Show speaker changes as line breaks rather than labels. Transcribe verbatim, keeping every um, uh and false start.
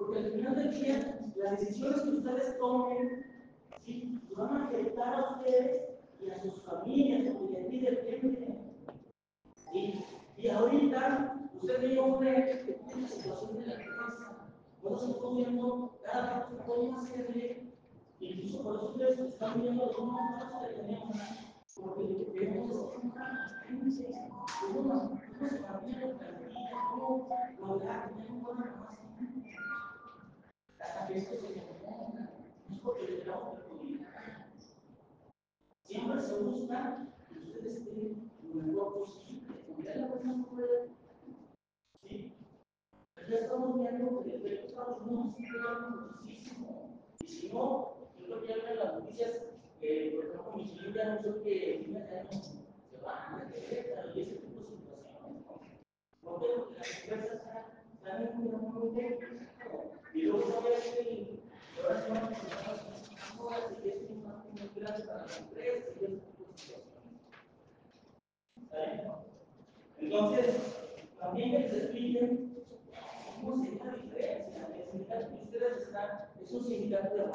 Porque al final del día, las decisiones que ustedes tomen, ¿sí?, van a afectar a ustedes y a sus familias, porque de aquí depende. ¿Sí? Y ahorita, usted me dio una, una situación de la casa. Nosotros estamos viendo cada vez cómo hacerle, incluso por eso ustedes están viendo algunos casos que tenemos, porque queremos una gente, cómo se mantiene la plantilla, cómo lograr tener un buen almacén. Hasta que esto se componga, no es porque le damos oportunidad. Siempre se busca que ustedes estén lo mejor posible. Ya la cosa no puede. ¿Sí? Ya estamos viendo que el Estados Unidos está pegando muchísimo. Y si no, yo creo que ya ven las noticias, eh, por ejemplo, mi señor ya anunció que el fin de año se van a Querétaro y ese tipo de situaciones. ¿Por qué? Porque las empresas están en un muy bien. Y luego todavía hay ahora se van a empezar las horas y es un impacto muy grande para las empresas y ese tipo de situaciones. Entonces, también que les expliquen cómo sería la diferencia. El sindicato que ustedes están es un sindicato de